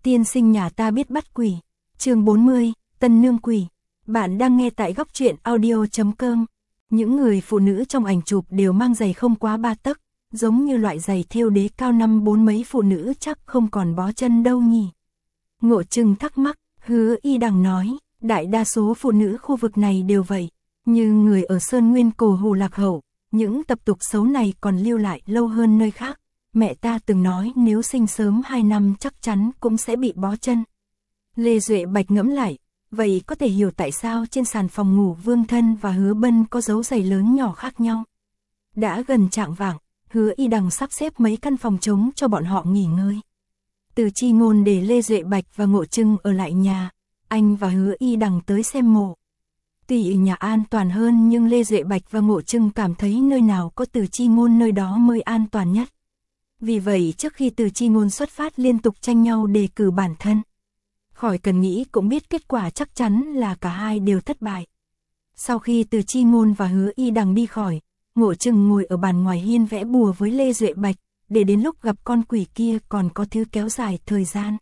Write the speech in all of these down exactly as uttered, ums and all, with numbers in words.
Tiên sinh nhà ta biết bắt quỷ. Chương bốn mươi, Tân Nương Quỷ. Bạn đang nghe tại góc truyện audio chấm com. Những người phụ nữ trong ảnh chụp đều mang giày không quá ba tấc, giống như loại giày thêu đế cao năm bốn mấy phụ nữ chắc không còn bó chân đâu nhỉ. Ngộ Trừng thắc mắc, Hứa Y Đằng nói, đại đa số phụ nữ khu vực này đều vậy, như người ở Sơn Nguyên Cổ Hù lạc hậu, những tập tục xấu này còn lưu lại lâu hơn nơi khác. Mẹ ta từng nói nếu sinh sớm hai năm chắc chắn cũng sẽ bị bó chân. Lê Duệ Bạch ngẫm lại, vậy có thể hiểu tại sao trên sàn phòng ngủ Vương Thân và Hứa Bân có dấu giày lớn nhỏ khác nhau. Đã gần chạng vạng, Hứa Y Đằng sắp xếp mấy căn phòng trống cho bọn họ nghỉ ngơi. Từ Chi Ngôn để Lê Duệ Bạch và Ngộ Trừng ở lại nhà, anh và Hứa Y Đằng tới xem mộ. Tuy nhà an toàn hơn nhưng Lê Duệ Bạch và Ngộ Trừng cảm thấy nơi nào có Từ Chi Ngôn nơi đó mới an toàn nhất. Vì vậy trước khi Từ Chi Ngôn xuất phát liên tục tranh nhau đề cử bản thân. Khỏi cần nghĩ cũng biết kết quả chắc chắn là cả hai đều thất bại. Sau khi Từ Chi Ngôn và Hứa Y Đằng đi khỏi, Ngộ Trừng ngồi ở bàn ngoài hiên vẽ bùa với Lê Duệ Bạch, để đến lúc gặp con quỷ kia còn có thứ kéo dài thời gian.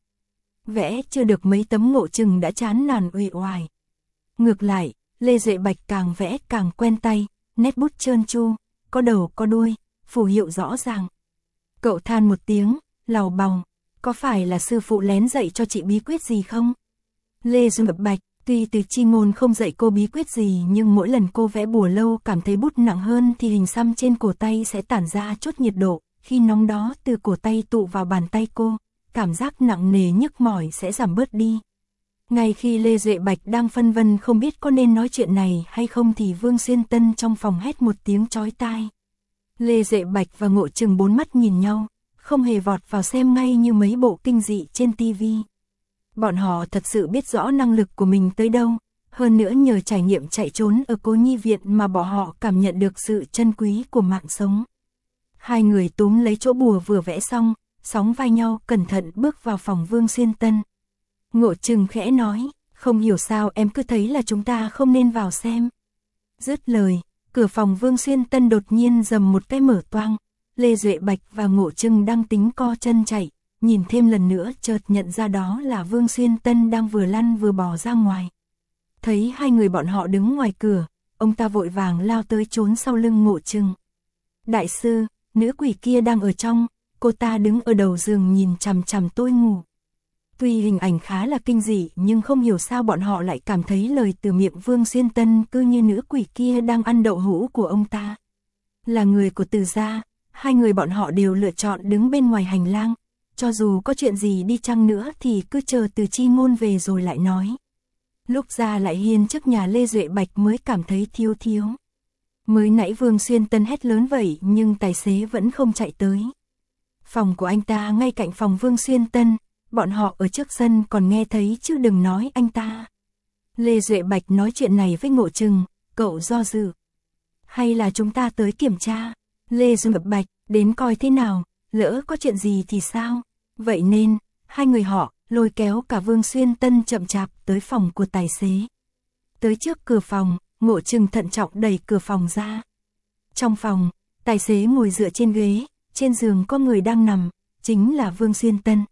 Vẽ chưa được mấy tấm Ngộ Trừng đã chán nản uể oải. Ngược lại, Lê Duệ Bạch càng vẽ càng quen tay, nét bút trơn tru, có đầu có đuôi, phù hiệu rõ ràng. Cậu than một tiếng, lầu bầu, có phải là sư phụ lén dạy cho chị bí quyết gì không? Lê Duệ Bạch, tuy Từ Chi Ngôn không dạy cô bí quyết gì nhưng mỗi lần cô vẽ bùa lâu cảm thấy bút nặng hơn thì hình xăm trên cổ tay sẽ tản ra chút nhiệt độ, khi nóng đó từ cổ tay tụ vào bàn tay cô, cảm giác nặng nề nhức mỏi sẽ giảm bớt đi. Ngay khi Lê Duệ Bạch đang phân vân không biết có nên nói chuyện này hay không thì Vương Xuyên Tân trong phòng hét một tiếng chói tai. Lê Duệ Bạch và Ngộ Trừng bốn mắt nhìn nhau, không hề vọt vào xem ngay như mấy bộ kinh dị trên tivi. Bọn họ thật sự biết rõ năng lực của mình tới đâu, hơn nữa nhờ trải nghiệm chạy trốn ở Cô Nhi Viện mà bọn họ cảm nhận được sự chân quý của mạng sống. Hai người túm lấy chỗ bùa vừa vẽ xong, sóng vai nhau cẩn thận bước vào phòng Vương Xuyên Tân. Ngộ Trừng khẽ nói, không hiểu sao em cứ thấy là chúng ta không nên vào xem. Dứt lời, cửa phòng Vương Xuyên Tân đột nhiên rầm một cái mở toang. Lê Duệ Bạch và Ngộ Trừng đang tính co chân chạy, nhìn thêm lần nữa chợt nhận ra đó là Vương Xuyên Tân đang vừa lăn vừa bò ra ngoài. Thấy hai người bọn họ đứng ngoài cửa, ông ta vội vàng lao tới trốn sau lưng Ngộ Trừng. Đại sư, nữ quỷ kia đang ở trong, cô ta đứng ở đầu giường nhìn chằm chằm tôi ngủ. Tuy hình ảnh khá là kinh dị nhưng không hiểu sao bọn họ lại cảm thấy lời từ miệng Vương Xuyên Tân cứ như nữ quỷ kia đang ăn đậu hũ của ông ta. Là người của Từ gia, hai người bọn họ đều lựa chọn đứng bên ngoài hành lang, cho dù có chuyện gì đi chăng nữa thì cứ chờ Từ Chi Ngôn về rồi lại nói. Lúc ra lại hiên trước nhà Lê Duệ Bạch mới cảm thấy thiếu thiếu. Mới nãy Vương Xuyên Tân hét lớn vậy nhưng tài xế vẫn không chạy tới. Phòng của anh ta ngay cạnh phòng Vương Xuyên Tân, bọn họ ở trước sân còn nghe thấy chứ đừng nói anh ta. Lê Duệ Bạch nói chuyện này với Ngộ Trừng, cậu do dự. Hay là chúng ta tới kiểm tra? Lê Duệ Bạch, đến coi thế nào, lỡ có chuyện gì thì sao? Vậy nên, hai người họ lôi kéo cả Vương Xuyên Tân chậm chạp tới phòng của tài xế. Tới trước cửa phòng, Ngộ Trừng thận trọng đẩy cửa phòng ra. Trong phòng, tài xế ngồi dựa trên ghế, trên giường có người đang nằm, chính là Vương Xuyên Tân.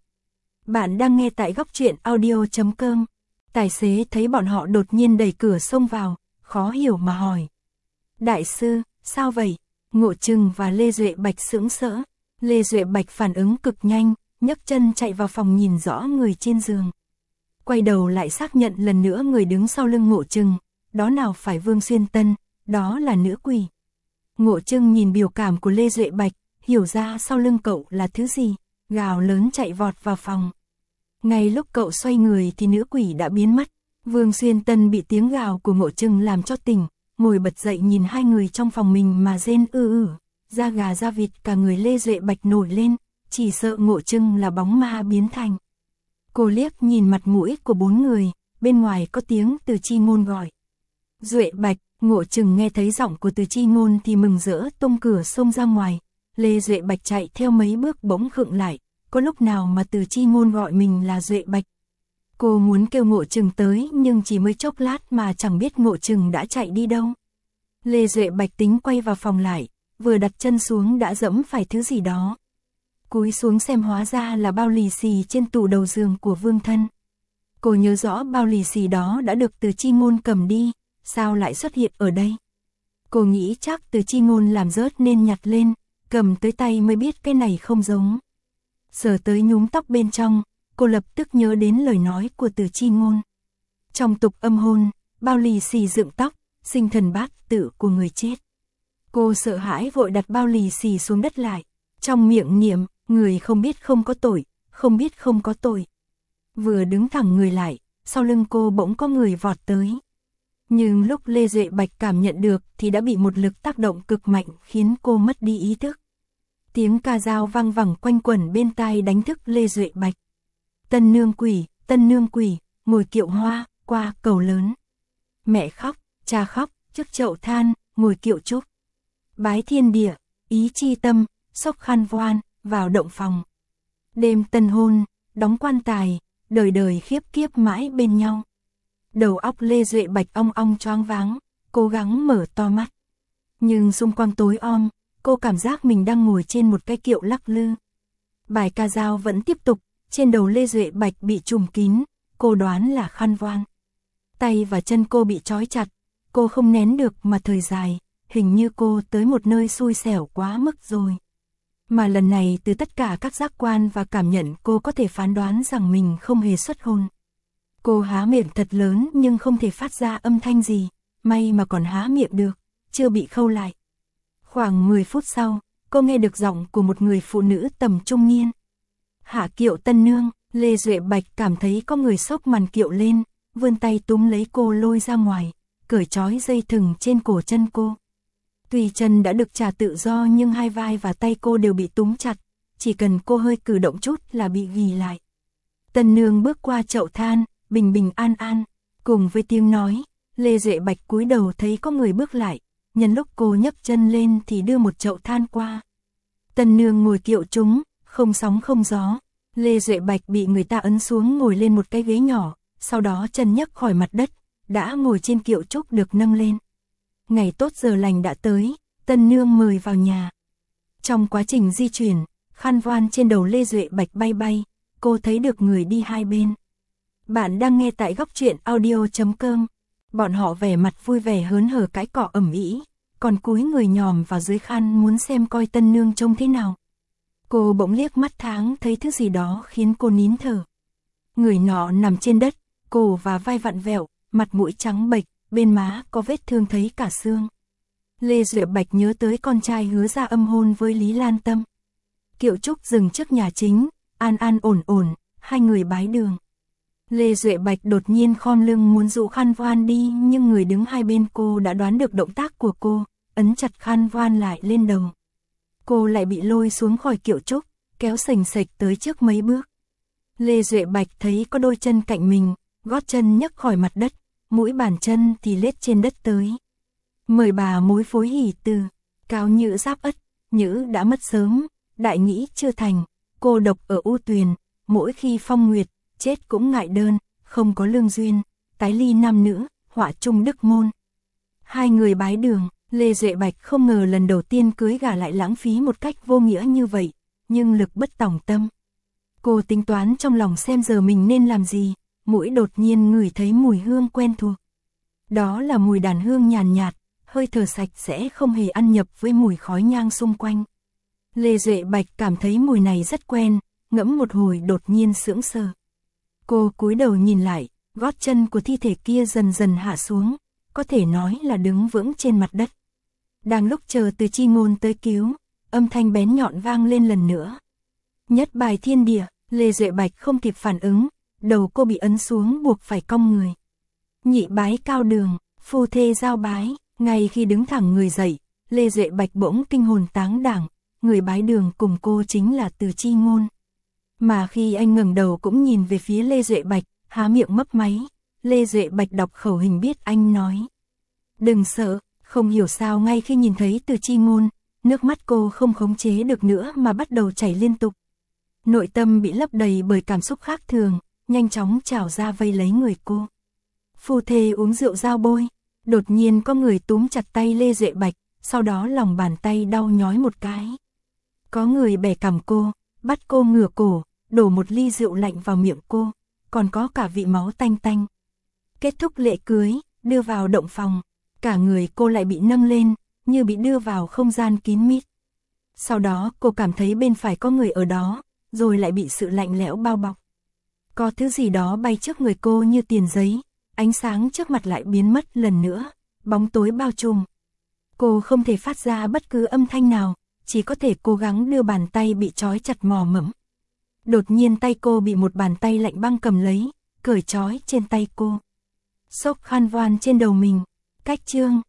Bạn đang nghe tại góc truyện audio chấm com. Tài xế thấy bọn họ đột nhiên đẩy cửa xông vào, khó hiểu mà hỏi. Đại sư, sao vậy? Ngộ Trừng và Lê Duệ Bạch sững sỡ. Lê Duệ Bạch phản ứng cực nhanh, nhấc chân chạy vào phòng nhìn rõ người trên giường. Quay đầu lại xác nhận lần nữa người đứng sau lưng Ngộ Trừng, đó nào phải Vương Xuyên Tân, đó là nữ quỷ. Ngộ Trừng nhìn biểu cảm của Lê Duệ Bạch, hiểu ra sau lưng cậu là thứ gì, gào lớn chạy vọt vào phòng. Ngay lúc cậu xoay người thì nữ quỷ đã biến mất. Vương Xuyên Tân bị tiếng gào của Ngộ Trừng làm cho tỉnh, ngồi bật dậy nhìn hai người trong phòng mình mà rên ư ử, da gà da vịt cả người Lê Duệ Bạch nổi lên, chỉ sợ Ngộ Trừng là bóng ma biến thành. Cô liếc nhìn mặt mũi của bốn người, bên ngoài có tiếng Từ Chi Ngôn gọi. Duệ Bạch, Ngộ Trừng nghe thấy giọng của Từ Chi Ngôn thì mừng rỡ tung cửa xông ra ngoài. Lê Duệ Bạch chạy theo mấy bước bỗng khựng lại, có lúc nào mà Từ Chi Ngôn gọi mình là Duệ Bạch. Cô muốn kêu Ngộ Trừng tới nhưng chỉ mới chốc lát mà chẳng biết Ngộ Trừng đã chạy đi đâu. Lê Duệ Bạch tính quay vào phòng lại, vừa đặt chân xuống đã dẫm phải thứ gì đó. cúi xuống xem hóa ra là bao lì xì trên tủ đầu giường của Vương Thân. Cô nhớ rõ bao lì xì đó đã được Từ Chi Ngôn cầm đi, sao lại xuất hiện ở đây? Cô nghĩ chắc Từ Chi Ngôn làm rớt nên nhặt lên, cầm tới tay mới biết cái này không giống. Sờ tới nhúm tóc bên trong, cô lập tức nhớ đến lời nói của Từ Chi Ngôn. Trong tục âm hôn, bao lì xì dựng tóc, sinh thần bát tự của người chết. Cô sợ hãi vội đặt bao lì xì xuống đất lại, trong miệng niệm, người không biết không có tội, không biết không có tội. Vừa đứng thẳng người lại, sau lưng cô bỗng có người vọt tới. Nhưng lúc Lê Duệ Bạch cảm nhận được thì đã bị một lực tác động cực mạnh khiến cô mất đi ý thức. Tiếng ca dao vang vẳng quanh quẩn bên tai đánh thức Lê Duệ Bạch. Tân nương quỷ, tân nương quỷ, ngồi kiệu hoa, qua cầu lớn. Mẹ khóc, cha khóc, trước chậu than, ngồi kiệu trúc. Bái thiên địa, ý chi tâm, xốc khăn voan, vào động phòng. Đêm tân hôn, đóng quan tài, đời đời khiếp kiếp mãi bên nhau. Đầu óc Lê Duệ Bạch ong ong choáng váng, cố gắng mở to mắt. Nhưng xung quanh tối om, cô cảm giác mình đang ngồi trên một cái kiệu lắc lư. Bài ca dao vẫn tiếp tục, trên đầu Lê Duệ Bạch bị trùm kín, cô đoán là khăn voan. Tay và chân cô bị trói chặt, cô không nén được mà thời dài, hình như cô tới một nơi xui xẻo quá mức rồi. Mà lần này từ tất cả các giác quan và cảm nhận cô có thể phán đoán rằng mình không hề xuất hồn. Cô há miệng thật lớn nhưng không thể phát ra âm thanh gì, may mà còn há miệng được, chưa bị khâu lại. Khoảng mười phút sau, cô nghe được giọng của một người phụ nữ tầm trung niên. Hạ kiệu tân nương, Lê Duệ Bạch cảm thấy có người xốc màn kiệu lên, vươn tay túm lấy cô lôi ra ngoài, cởi trói dây thừng trên cổ chân cô. Tuy chân đã được trả tự do nhưng hai vai và tay cô đều bị túm chặt, chỉ cần cô hơi cử động chút là bị ghì lại. Tân nương bước qua chậu than, bình bình an an, cùng với tiếng nói, Lê Duệ Bạch cúi đầu thấy có người bước lại, nhân lúc cô nhấc chân lên thì đưa một chậu than qua. Tân nương ngồi kiệu trúng, không sóng không gió, Lê Duệ Bạch bị người ta ấn xuống ngồi lên một cái ghế nhỏ, sau đó chân nhấc khỏi mặt đất, đã ngồi trên kiệu trúc được nâng lên. Ngày tốt giờ lành đã tới, tân nương mời vào nhà. Trong quá trình di chuyển, khăn voan trên đầu Lê Duệ Bạch bay bay, cô thấy được người đi hai bên. Bạn đang nghe tại góc truyện audio chấm com. Bọn họ vẻ mặt vui vẻ hớn hở cãi cọ ầm ĩ, còn cúi người nhòm vào dưới khăn muốn xem coi tân nương trông thế nào. Cô bỗng liếc mắt thoáng thấy thứ gì đó khiến cô nín thở. Người nọ nằm trên đất, cổ và vai vặn vẹo, mặt mũi trắng bệch, bên má có vết thương thấy cả xương. Lê Duệ Bạch nhớ tới con trai hứa ra âm hôn với Lý Lan Tâm. Kiệu trúc dừng trước nhà chính, an an ổn ổn, hai người bái đường. Lê Duệ Bạch đột nhiên khom lưng muốn dụ khăn voan đi nhưng người đứng hai bên cô đã đoán được động tác của cô, ấn chặt khăn voan lại lên đầu. Cô lại bị lôi xuống khỏi kiệu trúc, kéo sành sạch tới trước mấy bước. Lê Duệ Bạch thấy có đôi chân cạnh mình, gót chân nhấc khỏi mặt đất, mũi bàn chân thì lết trên đất tới. Mời bà mối phối hỷ từ, cáo Nhữ giáp ất, Nhữ đã mất sớm, đại nghĩ chưa thành, cô độc ở u tuyền, mỗi khi phong nguyệt, chết cũng ngại đơn, không có lương duyên, tái ly nam nữ, họa chung đức môn. Hai người bái đường, Lê Duệ Bạch không ngờ lần đầu tiên cưới gả lại lãng phí một cách vô nghĩa như vậy, nhưng lực bất tòng tâm. Cô tính toán trong lòng xem giờ mình nên làm gì, mũi đột nhiên ngửi thấy mùi hương quen thuộc. Đó là mùi đàn hương nhàn nhạt, hơi thở sạch sẽ không hề ăn nhập với mùi khói nhang xung quanh. Lê Duệ Bạch cảm thấy mùi này rất quen, ngẫm một hồi đột nhiên sững sờ. Cô cúi đầu nhìn lại, gót chân của thi thể kia dần dần hạ xuống, có thể nói là đứng vững trên mặt đất. Đang lúc chờ Từ Chi Ngôn tới cứu, âm thanh bén nhọn vang lên lần nữa. Nhất bài thiên địa, Lê Duệ Bạch không kịp phản ứng, đầu cô bị ấn xuống buộc phải cong người. Nhị bái cao đường, phu thê giao bái, ngay khi đứng thẳng người dậy, Lê Duệ Bạch bỗng kinh hồn táng đảng, người bái đường cùng cô chính là Từ Chi Ngôn. Mà khi anh ngẩng đầu cũng nhìn về phía Lê Duệ Bạch, há miệng mấp máy, Lê Duệ Bạch đọc khẩu hình biết anh nói. Đừng sợ, không hiểu sao ngay khi nhìn thấy Từ Chi Ngôn, nước mắt cô không khống chế được nữa mà bắt đầu chảy liên tục. Nội tâm bị lấp đầy bởi cảm xúc khác thường, nhanh chóng trào ra vây lấy người cô. Phu thê uống rượu giao bôi, đột nhiên có người túm chặt tay Lê Duệ Bạch, sau đó lòng bàn tay đau nhói một cái. Có người bẻ cằm cô, bắt cô ngửa cổ, đổ một ly rượu lạnh vào miệng cô, còn có cả vị máu tanh tanh. Kết thúc lễ cưới, đưa vào động phòng, cả người cô lại bị nâng lên, như bị đưa vào không gian kín mít. Sau đó cô cảm thấy bên phải có người ở đó, rồi lại bị sự lạnh lẽo bao bọc. Có thứ gì đó bay trước người cô như tiền giấy, ánh sáng trước mặt lại biến mất lần nữa, bóng tối bao trùm. Cô không thể phát ra bất cứ âm thanh nào, chỉ có thể cố gắng đưa bàn tay bị trói chặt mò mẫm. Đột nhiên tay cô bị một bàn tay lạnh băng cầm lấy, cởi trói trên tay cô. Sốc khăn voan trên đầu mình, cách chương.